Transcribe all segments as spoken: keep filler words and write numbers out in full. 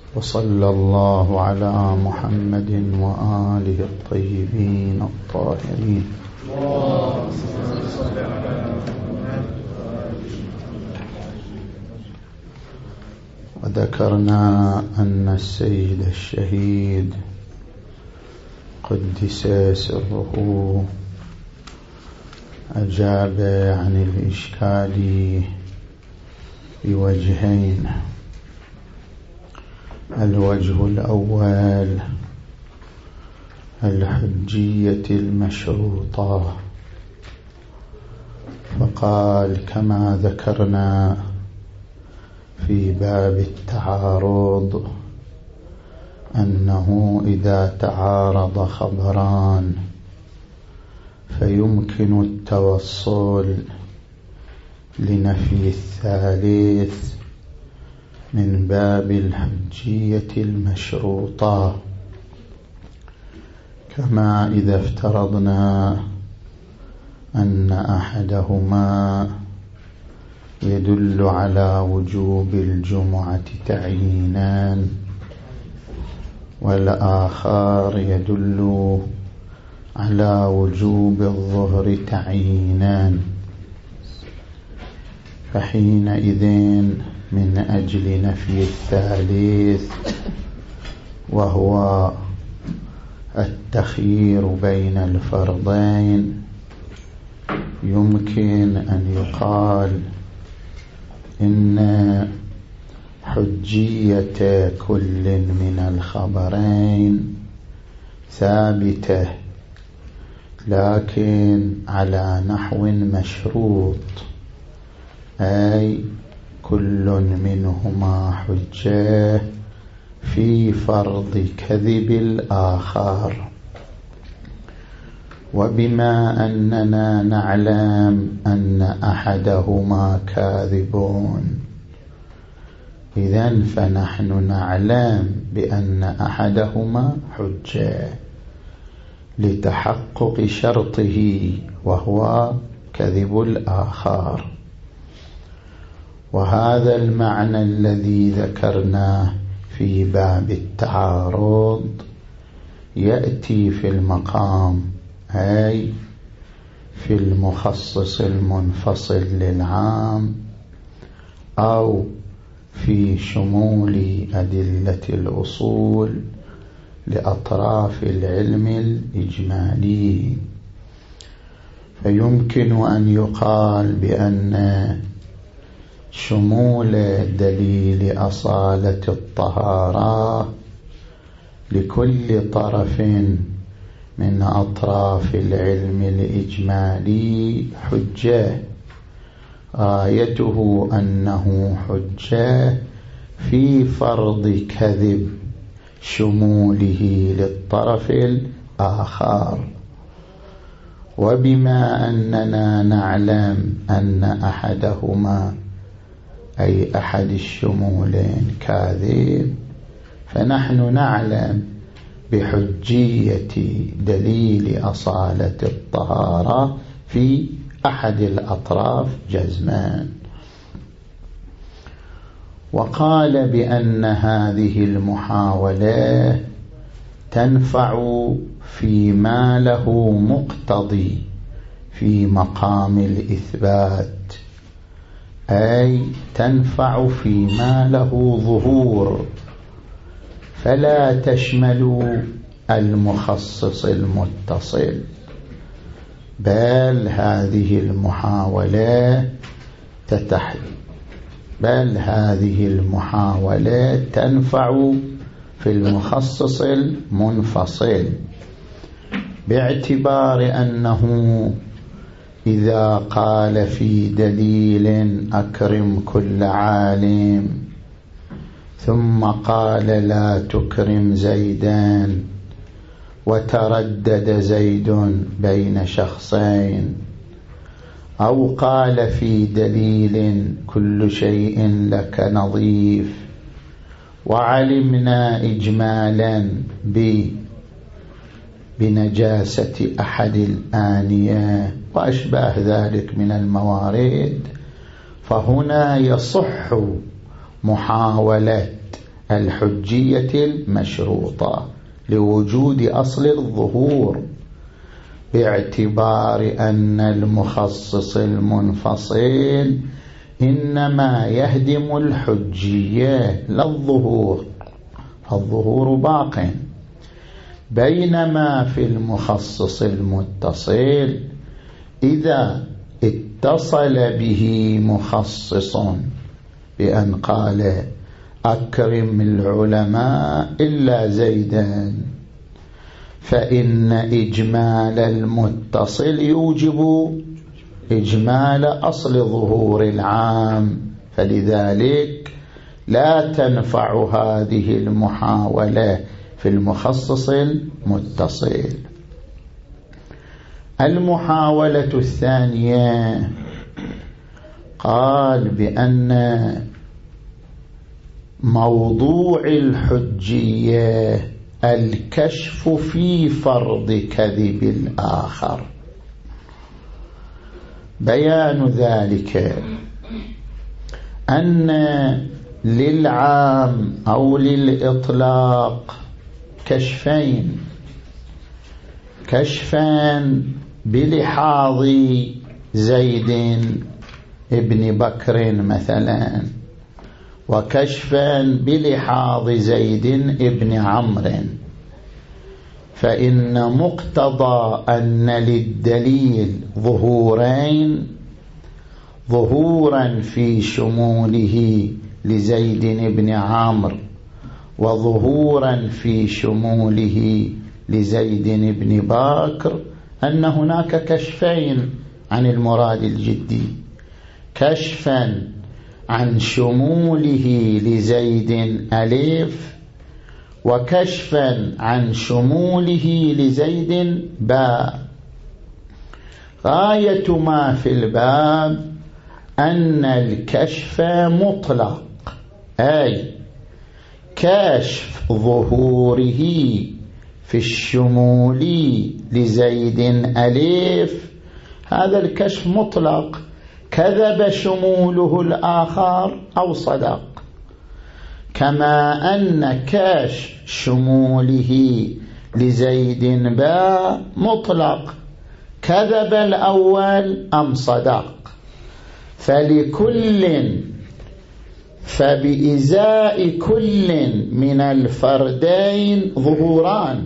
وصلى الله على محمد وآله الطيبين الطاهرين. وذكرنا أن السيد الشهيد قدس سره أجاب عن الإشكال بوجهين. الوجه الأول الحجية المشروطة، فقال كما ذكرنا في باب التعارض أنه إذا تعارض خبران فيمكن التوصل لنفي الثالث من باب الحجية المشروطة، كما إذا افترضنا أن أحدهما يدل على وجوب الجمعة تعيينا والآخر يدل على وجوب الظهر تعيينا، فحينئذ من أجل نفي الثالث وهو التخيير بين الفرضين يمكن أن يقال إن حجية كل من الخبرين ثابتة، لكن على نحو مشروط، أي كل منهما حجة في فرض كذب الآخر. وبما أننا نعلم أن أحدهما كاذبون، إذن فنحن نعلم بأن أحدهما حجة لتحقق شرطه وهو كذب الآخر. وهذا المعنى الذي ذكرناه في باب التعارض يأتي في المقام، أي في المخصص المنفصل للعام أو في شمول أدلة الأصول لأطراف العلم الإجمالي. فيمكن أن يقال بأن شمول دليل أصالة الطهارة لكل طرف من أطراف العلم الإجمالي حجة، آيته أنه حجة في فرض كذب شموله للطرف الآخر. وبما أننا نعلم أن أحدهما أي أحد الشمولين كاذب، فنحن نعلم بحجية دليل أصالة الطهارة في أحد الأطراف جزمان. وقال بأن هذه المحاولة تنفع فيما له مقتضي في مقام الإثبات، أي تنفع فيما له ظهور، فلا تشمل المخصص المتصل، بل هذه المحاولة تتح بل هذه المحاولة تنفع في المخصص المنفصل، باعتبار أنه إذا قال في دليل أكرم كل عالم ثم قال لا تكرم زيدان وتردد زيد بين شخصين، أو قال في دليل كل شيء لك نظيف وعلمنا إجمالا بنجاسة أحد الآنية وأشباه ذلك من الموارد، فهنا يصح محاولة الحجية المشروطة لوجود أصل الظهور، باعتبار أن المخصص المنفصل إنما يهدم الحجية لا الظهور، فالظهور باق، بينما في المخصص المتصل إذا اتصل به مخصص بأن قال أكرم العلماء إلا زيدا، فإن إجمال المتصل يوجب إجمال أصل ظهور العام، فلذلك لا تنفع هذه المحاولة في المخصص المتصل. المحاولة الثانية قال بأن موضوع الحجية الكشف في فرض كذب الآخر. بيان ذلك أن للعام أو للإطلاق كشفين، كشفان بلحاظ زيد ابن بكر مثلا، وكشفا بلحاظ زيد ابن عمرو، فإن مقتضى أن للدليل ظهورين، ظهورا في شموله لزيد ابن عمرو وظهورا في شموله لزيد ابن بكر، أن هناك كشفين عن المراد الجدي، كشفا عن شموله لزيد ألف، وكشفا عن شموله لزيد باء. غاية ما في الباب أن الكشف مطلق، أي كشف ظهوره في الشمول لزيد ألف، هذا الكشف مطلق، كذب شموله الآخر أو صدق، كما أن كشف شموله لزيد باء مطلق، كذب الأول أم صدق. فلكل فبإزاء كل من الفردين ظهوران،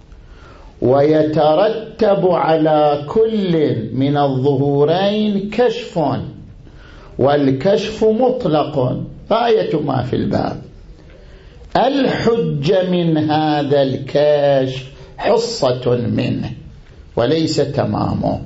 ويترتب على كل من الظهورين كشف، والكشف مطلق. غاية ما في الباب الحجة من هذا الكشف حصة منه وليس تمامه،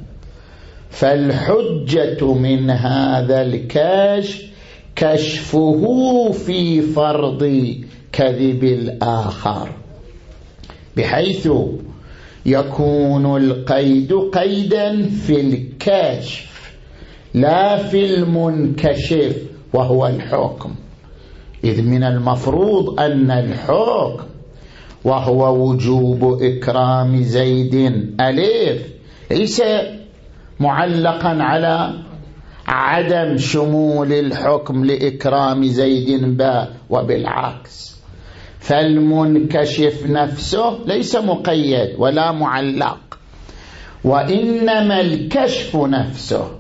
فالحجة من هذا الكشف كشفه في فرض كذب الآخر، بحيث يكون القيد قيدا في الكشف لا في المنكشف وهو الحكم، إذ من المفروض أن الحكم وهو وجوب إكرام زيد ألف ليس معلقا على عدم شمول الحكم لإكرام زيد باء، وبالعكس، فالمنكشف نفسه ليس مقيد ولا معلق، وإنما الكشف نفسه،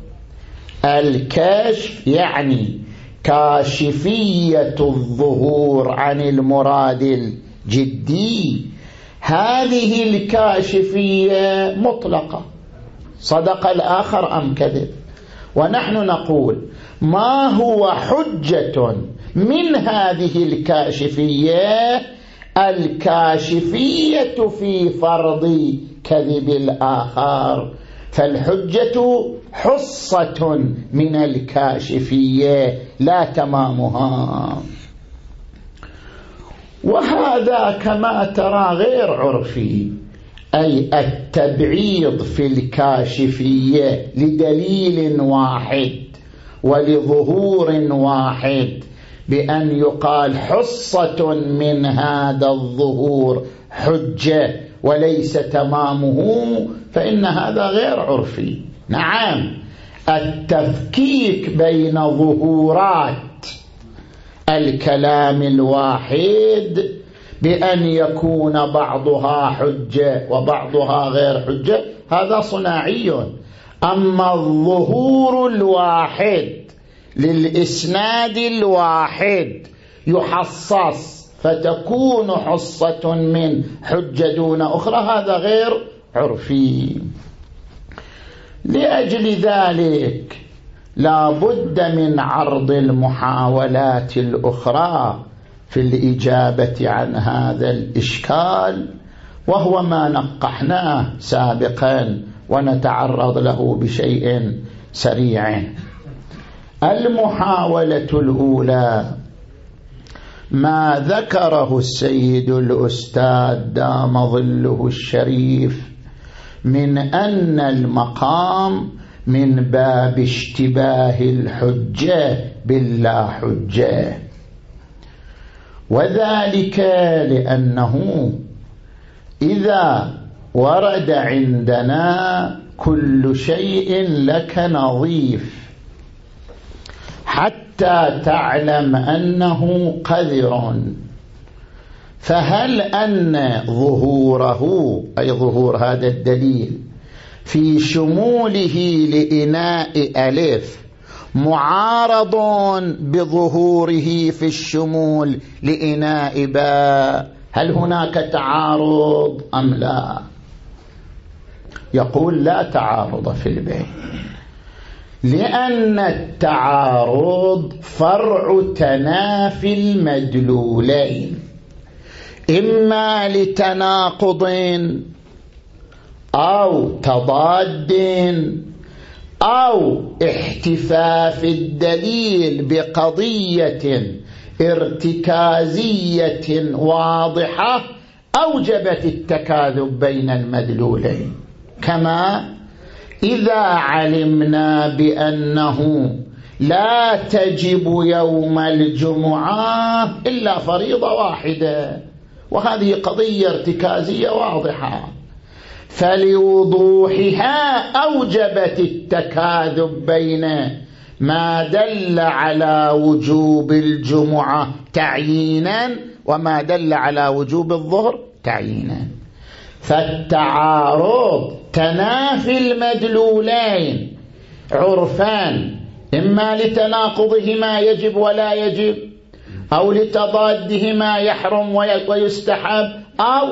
الكشف يعني كاشفية الظهور عن المراد الجدي، هذه الكاشفية مطلقة، صدق الآخر أم كذب. ونحن نقول ما هو حجة من هذه الكاشفية؟ الكاشفية في فرض كذب الآخر، فالحجة حصة من الكاشفية لا تمامها. وهذا كما ترى غير عرفي، أي التبعيض في الكاشفية لدليل واحد ولظهور واحد، بأن يقال حصة من هذا الظهور حجة وليس تمامه، فإن هذا غير عرفي. نعم، التفكيك بين ظهورات الكلام الواحد بأن يكون بعضها حجة وبعضها غير حجة، هذا صناعي. أما الظهور الواحد للإسناد الواحد يحصص فتكون حصة من حجة دون أخرى، هذا غير عرفي. لأجل ذلك لا بد من عرض المحاولات الأخرى في الإجابة عن هذا الإشكال، وهو ما نقحناه سابقا ونتعرض له بشيء سريع. المحاولة الأولى ما ذكره السيد الأستاذ دام ظله الشريف من أن المقام من باب اشتباه الحجة باللا حجة، وذلك لأنه إذا ورد عندنا كل شيء لك نظيف حتى تعلم أنه قذر، فهل أن ظهوره أي ظهور هذا الدليل في شموله لإناء ألف معارض بظهوره في الشمول لإناء باء؟ هل هناك تعارض أم لا؟ يقول لا تعارض في البين، لأن التعارض فرع تنافي المدلولين، إما لتناقض أو تضاد أو احتفاف الدليل بقضية ارتكازية واضحة أوجبت التكاذب بين المدلولين. كما إذا علمنا بأنه لا تجب يوم الجمعة إلا فريضة واحدة، وهذه قضية ارتكازية واضحة، فلوضوحها أوجبت التكاذب بين ما دل على وجوب الجمعة تعيينا وما دل على وجوب الظهر تعيينا. فالتعارض تنافي المدلولين عرفان، إما لتناقضهما يجب ولا يجب، أو لتضادهما يحرم ويستحب، أو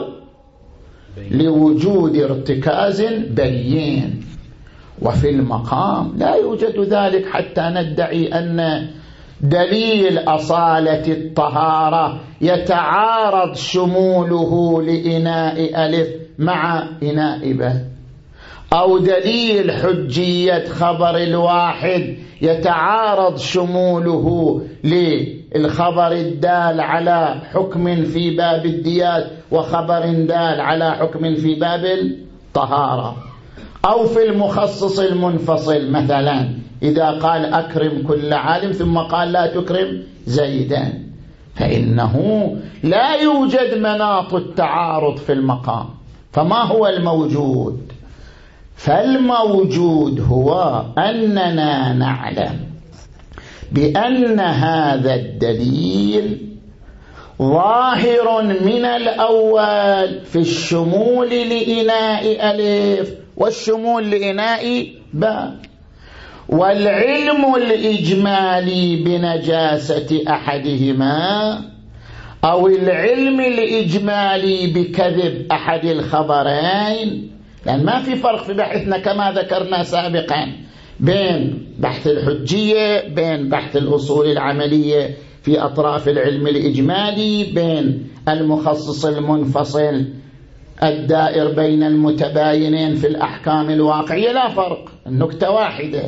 لوجود ارتكاز بين. وفي المقام لا يوجد ذلك حتى ندعي أن دليل أصالة الطهارة يتعارض شموله لإناء ألف مع إناء باء، أو دليل حجية خبر الواحد يتعارض شموله للخبر الدال على حكم في باب الديات وخبر دال على حكم في باب الطهارة، أو في المخصص المنفصل مثلا إذا قال أكرم كل عالم ثم قال لا تكرم زيدا، فإنه لا يوجد مناط التعارض في المقام. فما هو الموجود؟ فالموجود هو أننا نعلم بأن هذا الدليل ظاهر من الأول في الشمول لإناء ألف والشمول لإناء باء، والعلم الإجمالي بنجاسة أحدهما أو العلم الإجمالي بكذب أحد الخبرين، لأن ما في فرق في بحثنا كما ذكرنا سابقا بين بحث الحجية، بين بحث الأصول العملية في أطراف العلم الإجمالي، بين المخصص المنفصل الدائر بين المتباينين في الأحكام الواقعية، لا فرق، النكتة واحدة.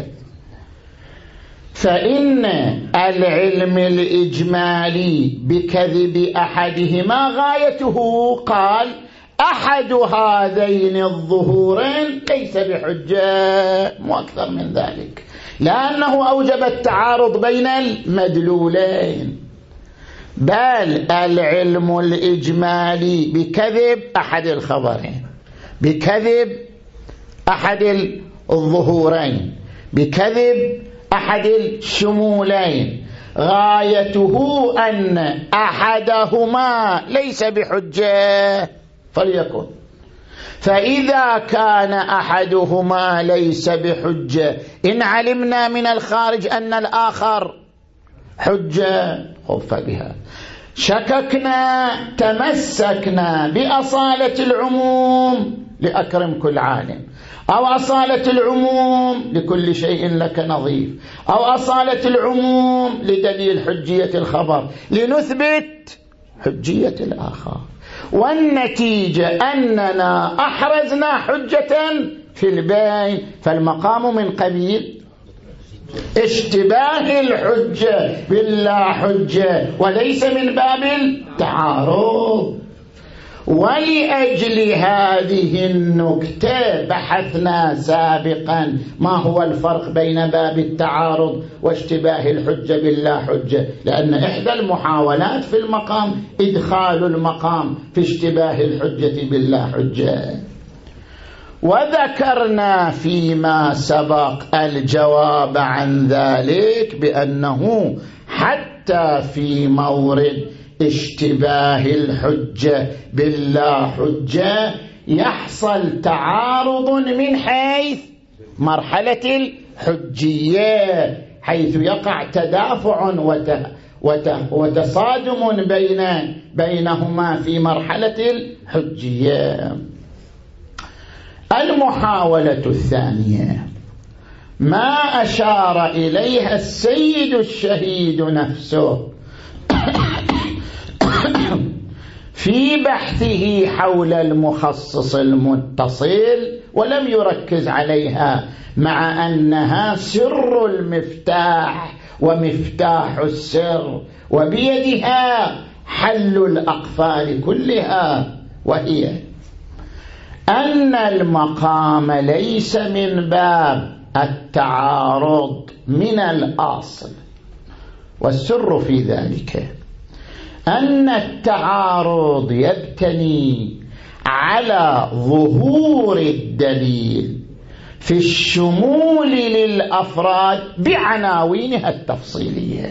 فإن العلم الإجمالي بكذب أحدهما غايته قال أحد هذين الظهورين ليس بحجة، مو أكثر من ذلك، لأنه أوجب التعارض بين المدلولين، بل العلم الإجمالي بكذب أحد الخبرين، بكذب أحد الظهورين، بكذب أحد الشمولين غايته أن أحدهما ليس بحجة فليكن. فإذا كان أحدهما ليس بحجة، إن علمنا من الخارج أن الآخر حجة خف بها، شككنا تمسكنا بأصالة العموم لأكرم كل عالم، أو أصالة العموم لكل شيء لك نظيف، أو أصالة العموم لدليل حجية الخبر لنثبت حجية الآخر، والنتيجة أننا أحرزنا حجة في البين. فالمقام من قبيل اشتباه الحجة باللا حجة وليس من باب التعارض. ولأجل هذه النكتة بحثنا سابقا ما هو الفرق بين باب التعارض واشتباه الحجة باللا حجة، لأن إحدى المحاولات في المقام إدخال المقام في اشتباه الحجة باللا حجة. وذكرنا فيما سبق الجواب عن ذلك بأنه حتى في مورد اشتباه الحجة باللا حجة يحصل تعارض من حيث مرحلة الحجية، حيث يقع تدافع وتصادم بين بينهما في مرحلة الحجية. المحاولة الثانية ما أشار إليها السيد الشهيد نفسه في بحثه حول المخصص المتصل، ولم يركز عليها مع أنها سر المفتاح ومفتاح السر وبيدها حل الأقفال كلها، وهي أن المقام ليس من باب التعارض من الأصل، والسر في ذلك أن التعارض يبتني على ظهور الدليل في الشمول للأفراد بعناوينها التفصيلية.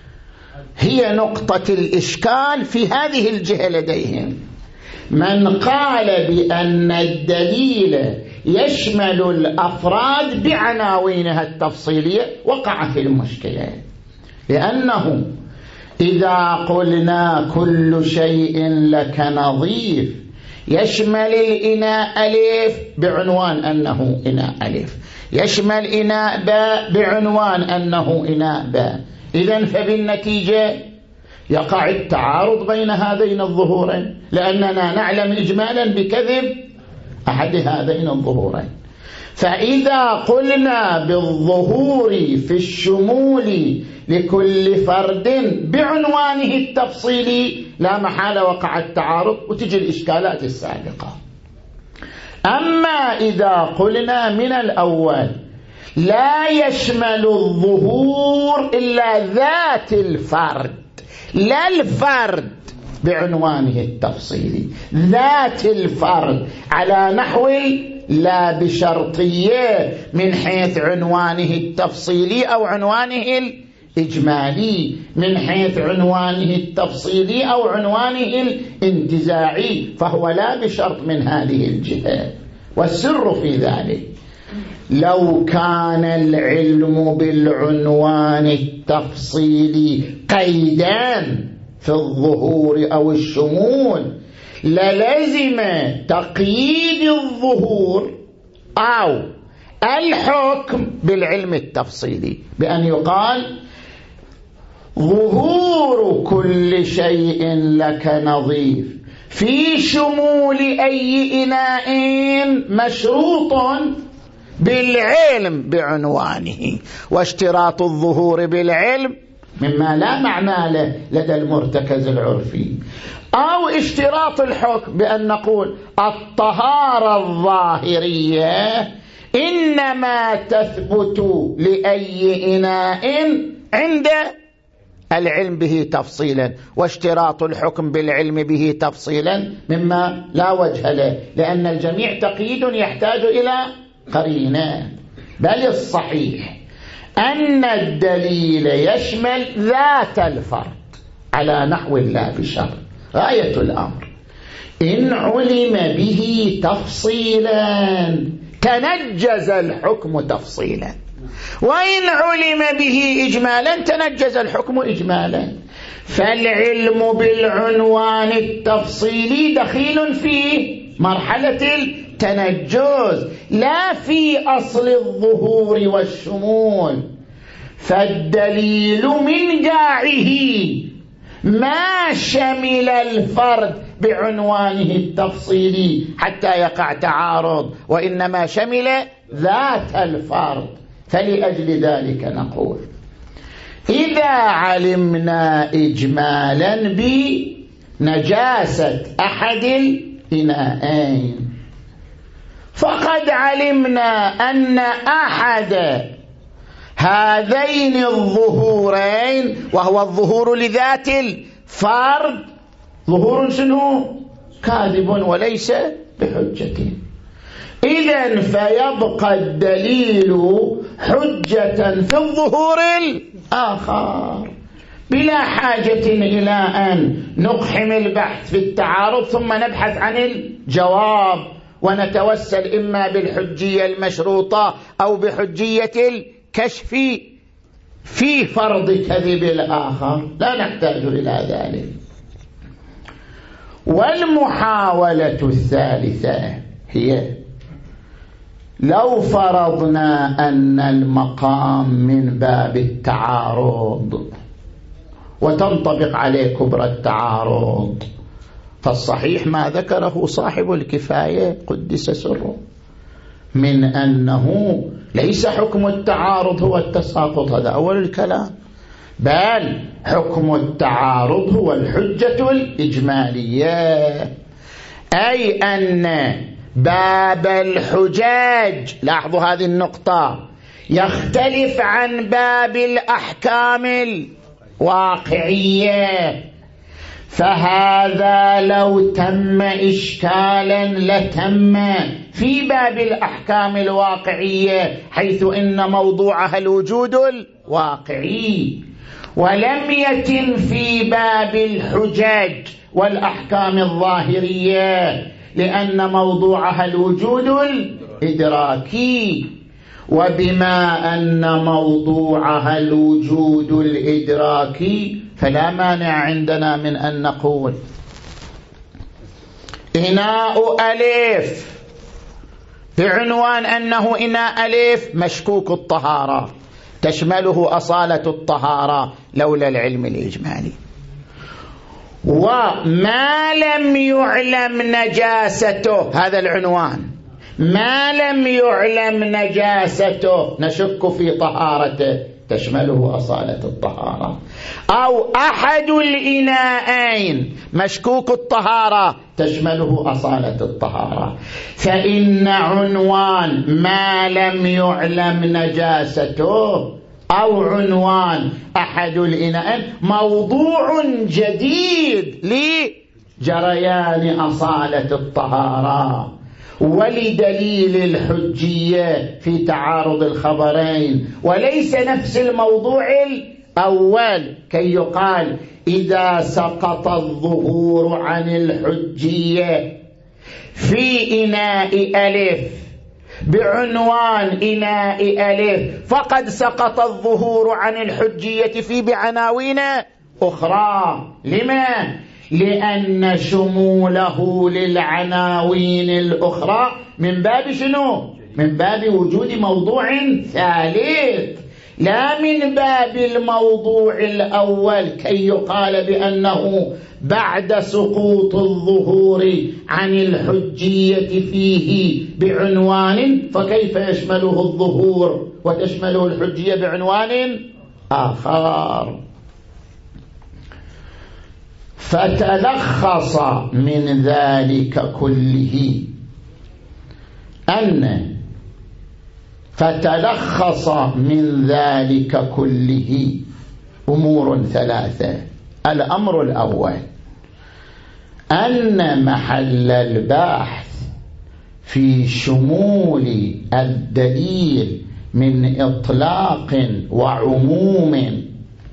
هي نقطة الإشكال في هذه الجهة لديهم. من قال بأن الدليل يشمل الأفراد بعناوينها التفصيلية وقع في المشكلة، لأنه إذا قلنا كل شيء لك نظيف يشمل الإناء ألف بعنوان أنه إناء ألف، يشمل إناء باء بعنوان أنه إناء باء، إذن فبالنتيجة يقع التعارض بين هذين الظهورين، لأننا نعلم إجمالا بكذب أحد هذين الظهورين. فإذا قلنا بالظهور في الشمول لكل فرد بعنوانه التفصيلي لا محالة وقع التعارض وتجي الإشكالات السابقة. أما إذا قلنا من الأول لا يشمل الظهور إلا ذات الفرد لا الفرد بعنوانه التفصيلي، ذات الفرد على نحو لا بشرطية من حيث عنوانه التفصيلي أو عنوانه الإجمالي، من حيث عنوانه التفصيلي أو عنوانه الانتزاعي، فهو لا بشرط من هذه الجهة. والسر في ذلك لو كان العلم بالعنوان التفصيلي قيدان في الظهور أو الشمول للزم تقييد الظهور أو الحكم بالعلم التفصيلي، بأن يقال ظهور كل شيء لك نظيف في شمول أي إناء مشروط بالعلم بعنوانه، واشتراط الظهور بالعلم مما لا معنى له لدى المرتكز العرفي، أو اشتراط الحكم بأن نقول الطهارة الظاهرية إنما تثبت لأي إناء عند العلم به تفصيلا، واشتراط الحكم بالعلم به تفصيلا مما لا وجه له، لأن الجميع تقييد يحتاج إلى قرينة. بل الصحيح أن الدليل يشمل ذات الفرد على نحو لا بشر. غاية الأمر إن علم به تفصيلا تنجز الحكم تفصيلا، وإن علم به إجمالا تنجز الحكم إجمالا. فالعلم بالعنوان التفصيلي دخيل في مرحلة التنجز لا في أصل الظهور والشمول. فالدليل من جاعه ما شمل الفرد بعنوانه التفصيلي حتى يقع تعارض، وإنما شمل ذات الفرد. فلأجل ذلك نقول إذا علمنا إجمالا بنجاسة أحد الإناءين فقد علمنا أن أحد هذين الظهورين وهو الظهور لذات الفرد ظهور شنو؟ كاذب وليس بحجة. إذن فيبقى الدليل حجة في الظهور الآخر بلا حاجة إلى أن نقحم البحث في التعارض ثم نبحث عن الجواب ونتوسل إما بالحجية المشروطة أو بحجية الكشف في فرض كذب الآخر. لا نحتاج إلى ذلك. والمحاولة الثالثة هي لو فرضنا أن المقام من باب التعارض وتنطبق عليه كبرى التعارض، فالصحيح ما ذكره صاحب الكفاية قدس سره من أنه ليس حكم التعارض هو التساقط، هذا أول الكلام، بل حكم التعارض هو الحجة الإجمالية، أي أن باب الحجاج، لاحظوا هذه النقطة، يختلف عن باب الأحكام الواقعية. فهذا لو تم إشكالا لتم في باب الأحكام الواقعية حيث إن موضوعها الوجود الواقعي، ولم يتم في باب الحجاج والأحكام الظاهرية لأن موضوعها الوجود الإدراكي. وبما أن موضوعها الوجود الإدراكي فلا مانع عندنا من أن نقول إناء ألف بعنوان أنه إناء ألف مشكوك الطهارة تشمله أصالة الطهارة لولا العلم الإجمالي، وما لم يعلم نجاسته، هذا العنوان ما لم يعلم نجاسته نشك في طهارته تشمله أصالة الطهارة، أو أحد الإناءين مشكوك الطهارة تشمله أصالة الطهارة. فإن عنوان ما لم يعلم نجاسته أو عنوان أحد الإناءين موضوع جديد لجريان أصالة الطهارة ولدليل الحجية في تعارض الخبرين، وليس نفس الموضوع الأول كي يقال إذا سقط الظهور عن الحجية في إناء ألف بعنوان إناء ألف فقد سقط الظهور عن الحجية في بعناوين أخرى. لما؟ لأن شموله للعناوين الأخرى من باب شنو؟ من باب وجود موضوع ثالث لا من باب الموضوع الأول كي يقال بأنه بعد سقوط الظهور عن الحجية فيه بعنوان فكيف يشمله الظهور وتشمله الحجية بعنوان آخر. فتلخص من ذلك كله أن فتلخص من ذلك كله أمور ثلاثة. الأمر الأول أن محل البحث في شمول الدليل من إطلاق وعموم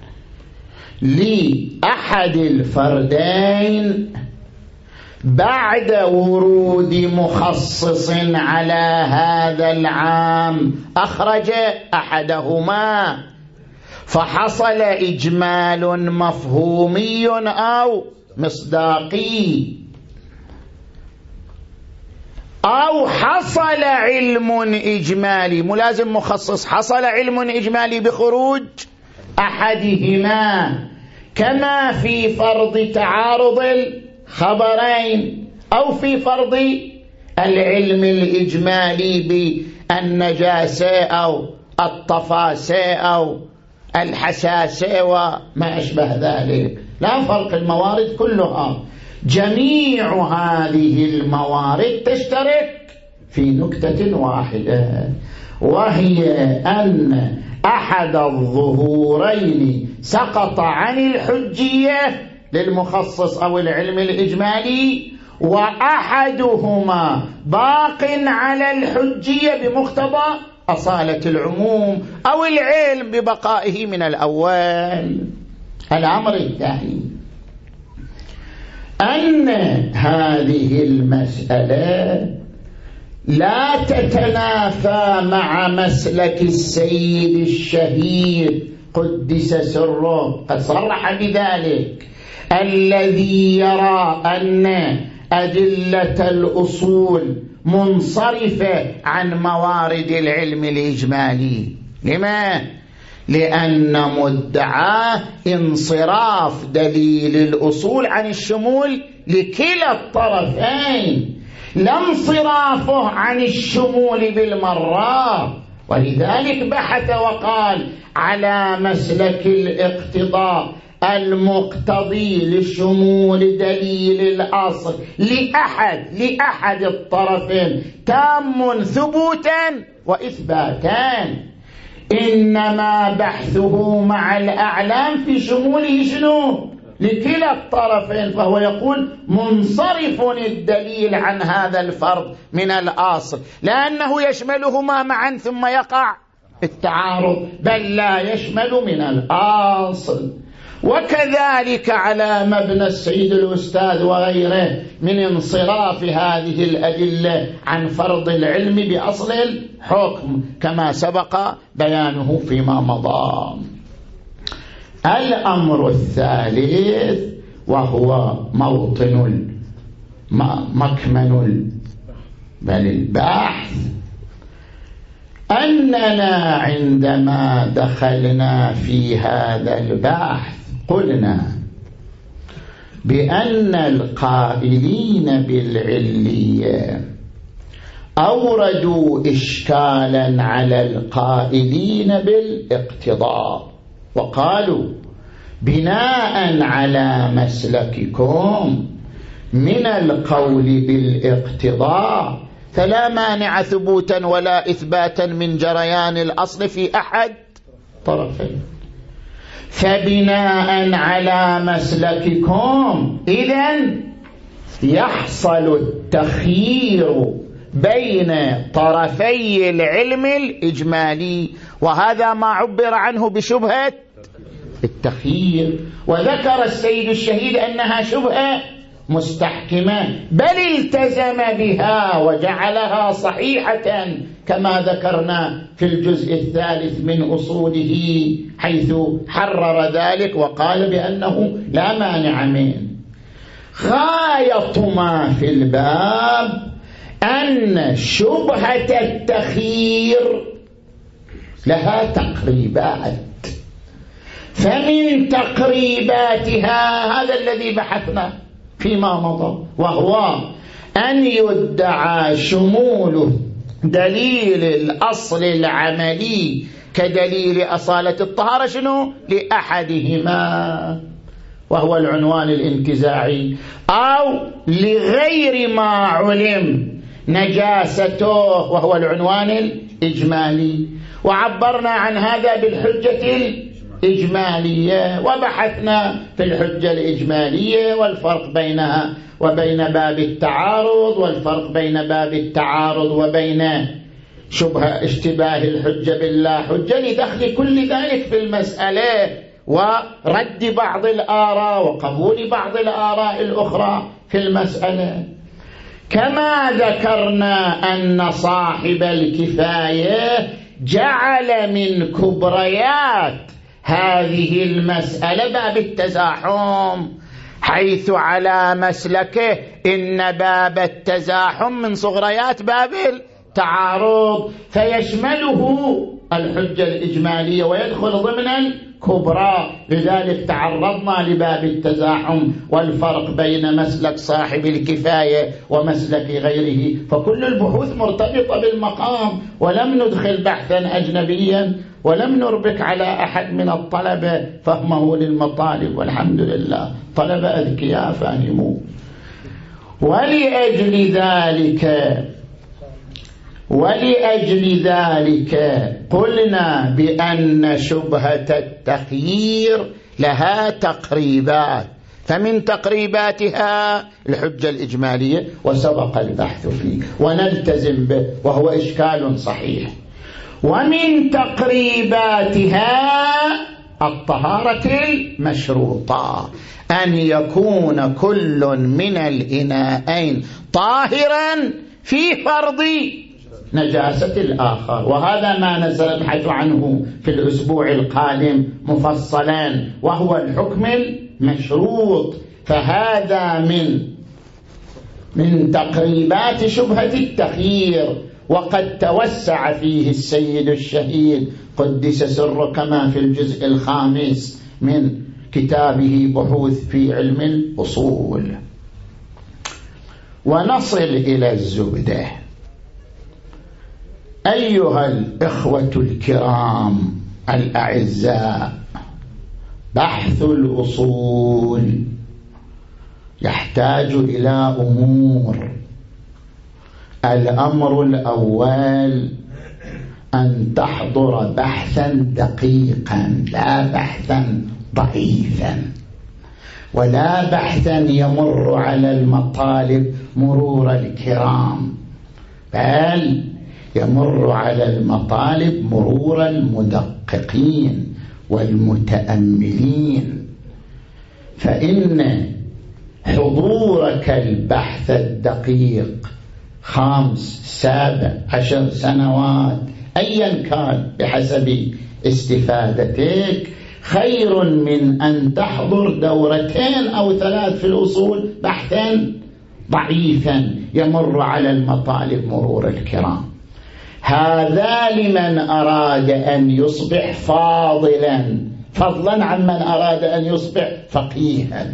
لأحد الفردين بعد ورود مخصص على هذا العام أخرج أحدهما، فحصل إجمال مفهومي أو مصداقي، أو حصل علم إجمالي ملازم مخصص، حصل علم إجمالي بخروج أحدهما، كما في فرض تعارض الخبرين أو في فرض العلم الإجمالي بالنجاسة أو الطفاسة أو الحساسة وما أشبه ذلك. لا فرق، الموارد كلها جميع هذه الموارد تشترك في نكتة واحدة، وهي أن أحد الظهورين سقط عن الحجية للمخصص أو العلم الإجمالي، وأحدهما باق على الحجية بمقتضى أصالة العموم أو العلم ببقائه من الأول. الأمر الثاني أن هذه المسألة لا تتنافى مع مسلك السيد الشهيد قدس سره، قد صرح بذلك، الذي يرى أن أدلة الأصول منصرفة عن موارد العلم الإجمالي. لما؟ لأن مدعاه انصراف دليل الأصول عن الشمول لكلا الطرفين، لا انصرافه عن الشمول بالمرة، ولذلك بحث وقال على مسلك الاقتضاء المقتضي لشمول دليل الأصل لأحد لأحد الطرفين تام ثبوتا وإثباتا، إنما بحثه مع الأعلام في شموله شنو؟ لكلا الطرفين، فهو يقول منصرف الدليل عن هذا الفرض من الأصل، لأنه يشملهما معا ثم يقع التعارض، بل لا يشمل من الأصل. وكذلك على مبنى السيد الأستاذ وغيره من انصراف هذه الأدلة عن فرض العلم بأصل الحكم كما سبق بيانه فيما مضى. الأمر الثالث وهو موطن مكمن بل البحث، أننا عندما دخلنا في هذا البحث قلنا بأن القائلين بالعلية أوردوا إشكالا على القائلين بالاقتضاء، وقالوا بناء على مسلككم من القول بالاقتضاء فلا مانع ثبوتا ولا إثباتا من جريان الأصل في أحد طرفين، فبناء على مسلككم إذن يحصل التخيير بين طرفي العلم الإجمالي، وهذا ما عبر عنه بشبهة التخيير، وذكر السيد الشهيد أنها شبهة مستحكمة، بل التزم بها وجعلها صحيحة كما ذكرنا في الجزء الثالث من أصوله، حيث حرر ذلك وقال بأنه لا مانع منه. غاية ما في الباب أن شبهة التخيير لها تقريبات، فمن تقريباتها هذا الذي بحثنا فيما مضى، وهو أن يدعى شمول دليل الأصل العملي كدليل أصالة الطهارة شنو؟ لأحدهما وهو العنوان الانتزاعي، أو لغير ما علم نجاسته وهو العنوان الإجمالي، وعبرنا عن هذا بالحجة الإجمالية، وبحثنا في الحجة الإجمالية والفرق بينها وبين باب التعارض، والفرق بين باب التعارض وبين شبهة اشتباه الحجة بالله حجة لدخل كل ذلك في المسألة ورد بعض الآراء وقبول بعض الآراء الأخرى في المسألة. كما ذكرنا أن صاحب الكفاية جعل من كبريات هذه المسألة باب التزاحم، حيث على مسلكه إن باب التزاحم من صغريات باب التعارض، فيشمله الحجة الإجمالية ويدخل ضمن الكبرى. لذلك تعرضنا لباب التزاحم والفرق بين مسلك صاحب الكفاية ومسلك غيره، فكل البحوث مرتبطة بالمقام، ولم ندخل بحثا أجنبيا ولم نربك على أحد من الطلبة فهمه للمطالب، والحمد لله طلبة أذكياء فاهمون. ولأجل ذلك ولأجل ذلك قلنا بأن شبهة التخيير لها تقريبات، فمن تقريباتها الحجة الإجمالية وسبق البحث فيه ونلتزم به وهو إشكال صحيح. ومن تقريباتها الطهارة المشروطة، أن يكون كل من الإناءين طاهرا في فرض نجاسة الآخر، وهذا ما نسنبحث عنه في الأسبوع القادم مفصلا، وهو الحكم المشروط. فهذا من من تقريبات شبهة التخيير، وقد توسع فيه السيد الشهيد قدس سره كما في الجزء الخامس من كتابه بحوث في علم الأصول. ونصل إلى الزبدة. أيها الإخوة الكرام الأعزاء، بحث الأصول يحتاج إلى أمور. الأمر الأول أن تحضر بحثا دقيقا، لا بحثا ضعيفا، ولا بحثا يمر على المطالب مرور الكرام، بل يمر على المطالب مرور المدققين والمتأملين. فإن حضورك البحث الدقيق خمس سابع عشر سنوات أيا كان بحسب استفادتك خير من أن تحضر دورتين أو ثلاث في الأصول بحثا ضعيفا يمر على المطالب مرور الكرام. هذا لمن أراد أن يصبح فاضلا، فضلا عمن أراد أن يصبح فقيها.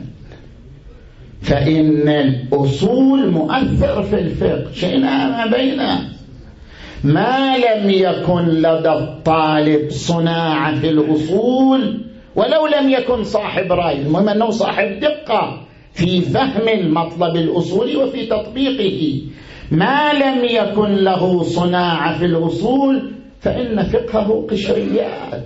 فإن الأصول مؤثر في الفقه، شئنا ما بينه. ما لم يكن لدى الطالب صناعة في الأصول، ولو لم يكن صاحب رأي، المهم أنه صاحب دقة في فهم المطلب الأصولي وفي تطبيقه. ما لم يكن له صناعة في الأصول فإن فقهه قشريات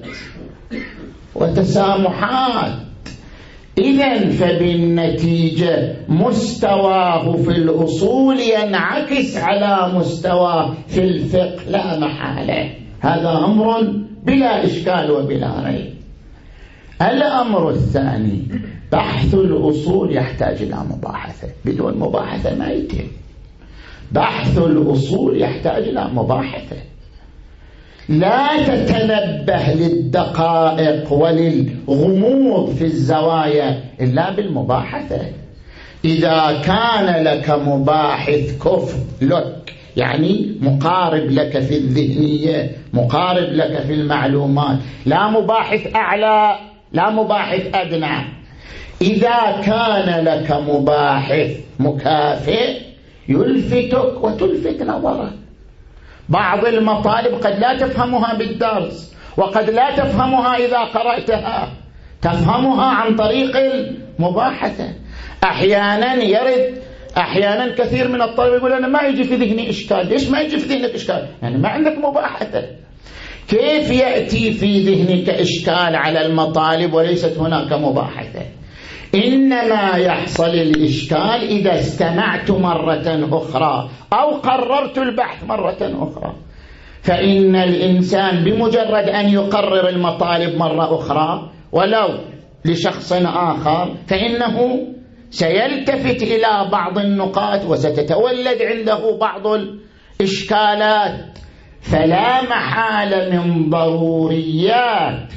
وتسامحات. إذن فبالنتيجة مستواه في الأصول ينعكس على مستواه في الفقه لا محالة. هذا أمر بلا إشكال وبلا ريب. الأمر الثاني، بحث الأصول يحتاج إلى مباحثة، بدون مباحثة ما يتم. بحث الأصول يحتاج إلى مباحثة، لا تتنبه للدقائق وللغموض في الزوايا إلا بالمباحثة. إذا كان لك مباحث كفء لك، يعني مقارب لك في الذهنية، مقارب لك في المعلومات، لا مباحث أعلى لا مباحث أدنى، إذا كان لك مباحث مكافئ يلفتك وتلفت نظرك. بعض المطالب قد لا تفهمها بالدرس، وقد لا تفهمها إذا قرأتها، تفهمها عن طريق المباحثة. أحيانا يرد أحيانا كثير من الطلبة يقول أنا ما يجي في ذهني إشكال. ليش ما يجي في ذهنك إشكال؟ يعني ما عندك مباحثة. كيف يأتي في ذهنك إشكال على المطالب وليست هناك مباحثة؟ إنما يحصل الإشكال إذا استمعت مرة أخرى أو قررت البحث مرة أخرى. فإن الإنسان بمجرد أن يقرر المطالب مرة أخرى ولو لشخص آخر فإنه سيلتفت إلى بعض النقاط وستتولد عنده بعض الإشكالات. فلا محال من ضروريات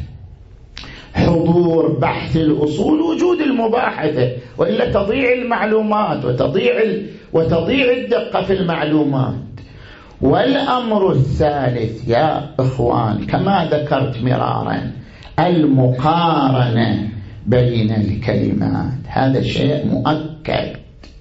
حضور بحث الأصول وجود المباحثة، وإلا تضيع المعلومات وتضيع وتضيع الدقة في المعلومات. والأمر الثالث يا إخوان كما ذكرت مرارا المقارنة بين الكلمات، هذا شيء مؤكد.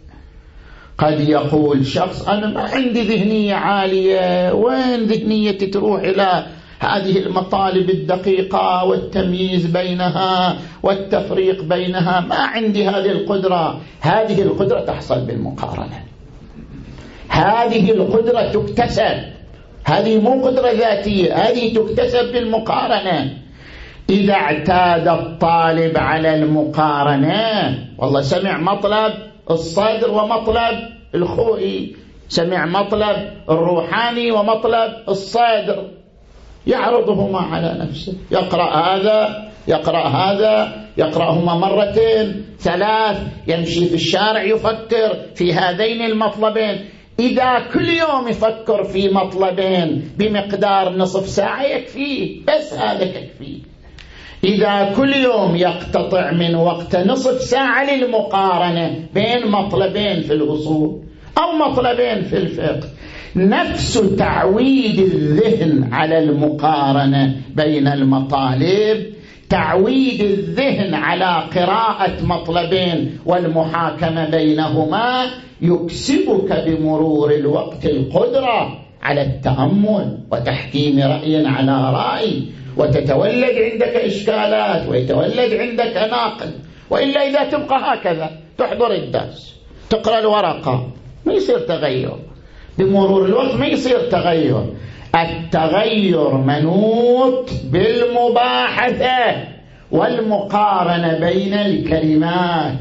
قد يقول شخص أنا ما عندي ذهنية عالية، وين ذهنيتي تروح إلى هذه المطالب الدقيقة والتمييز بينها والتفريق بينها، ما عندي هذه القدرة. هذه القدرة تحصل بالمقارنة، هذه القدرة تكتسب، هذه مو قدرة ذاتية، هذه تكتسب بالمقارنة. إذا اعتاد الطالب على المقارنة، والله سمع مطلب الصدر ومطلب الخوئي، سمع مطلب الروحاني ومطلب الصدر، يعرضهما على نفسه، يقرأ هذا يقرأ هذا، يقرأهما مرتين ثلاث، يمشي في الشارع يفكر في هذين المطلبين. إذا كل يوم يفكر في مطلبين بمقدار نصف ساعة يكفيه، بس هذا يكفيه. إذا كل يوم يقتطع من وقت نصف ساعة للمقارنة بين مطلبين في الأصول أو مطلبين في الفقه، نفس تعويد الذهن على المقارنة بين المطالب، تعويد الذهن على قراءة مطلبين والمحاكمة بينهما، يكسبك بمرور الوقت القدرة على التأمل وتحكيم رأي على رأي، وتتولد عندك إشكالات ويتولد عندك ناقل. وإلا إذا تبقى هكذا تحضر الدرس تقرأ الورقة ما يصير تغير، بمرور الوقت ما يصير تغير. التغير منوط بالمباحثة والمقارنة بين الكلمات.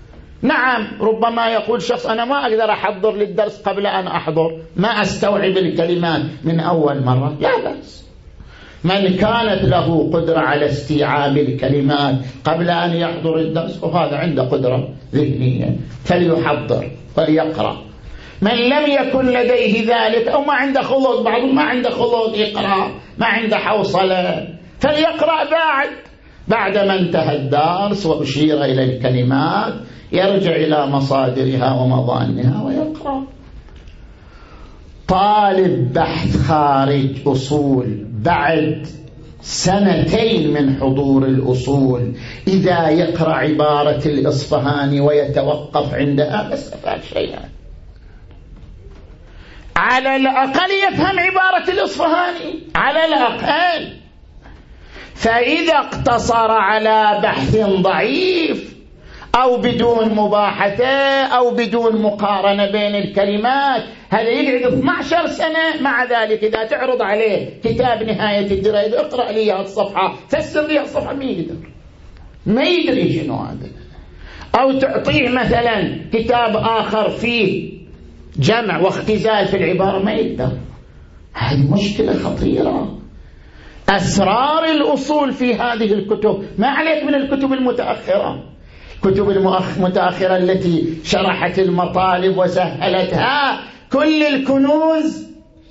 نعم ربما يقول شخص أنا ما أقدر أحضر للدرس قبل أن أحضر، ما أستوعب الكلمات من أول مرة، لا بأس. من كانت له قدرة على استيعاب الكلمات قبل أن يحضر الدرس وهذا عنده قدرة ذهنية فليحضر وليقرأ. من لم يكن لديه ذلك أو ما عنده خلود، بعضهم ما عنده خلود يقرأ، ما عنده حوصلة، فليقرأ بعد بعد ما انتهى الدرس وأشير إلى الكلمات يرجع إلى مصادرها ومظانها ويقرأ. طالب بحث خارج أصول بعد سنتين من حضور الأصول إذا يقرأ عبارة الإصفهاني ويتوقف عندها ما استفاد شيئا، على الأقل يفهم عبارة الإصفهاني على الأقل. فإذا اقتصر على بحث ضعيف أو بدون مباحثة أو بدون مقارنة بين الكلمات، هذا يقعد اثنتي عشرة سنة. مع ذلك إذا تعرض عليه كتاب نهاية الدراية اقرأ لي هذه الصفحة فسر لي الصفحة، ما يقدر ما يدري شنو هذا. أو تعطيه مثلا كتاب آخر فيه جمع واختزال في العبارة ما يقدر. هذه مشكلة خطيرة. أسرار الأصول في هذه الكتب ما عليك من الكتب المتأخرة، كتب المتأخرة التي شرحت المطالب وسهلتها، كل الكنوز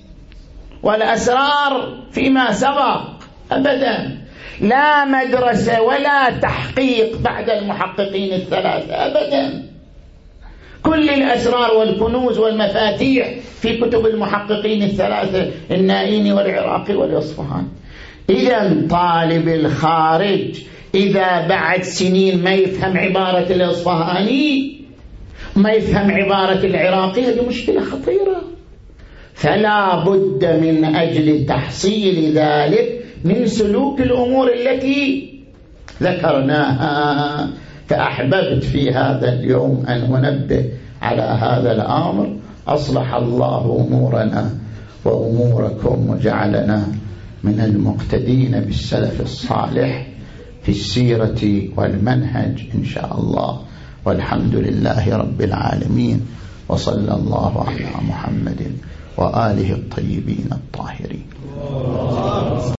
والأسرار فيما سبق أبدا، لا مدرسة ولا تحقيق بعد المحققين الثلاثة أبدا. كل الأسرار والكنوز والمفاتيح في كتب المحققين الثلاثة النائيني والعراقي والإصفهاني. إذن طالب الخارج إذا بعد سنين ما يفهم عبارة الإصفهاني ما يفهم عبارة العراقي، هذه مشكلة خطيرة. فلا بد من أجل تحصيل ذلك من سلوك الأمور التي ذكرناها. فأحببت في هذا اليوم أن أنبه على هذا الأمر. أصلح الله أمورنا وأموركم وجعلنا من المقتدين بالسلف الصالح في السيرة والمنهج إن شاء الله. والحمد لله رب العالمين، وصلى الله على محمد وآله الطيبين الطاهرين.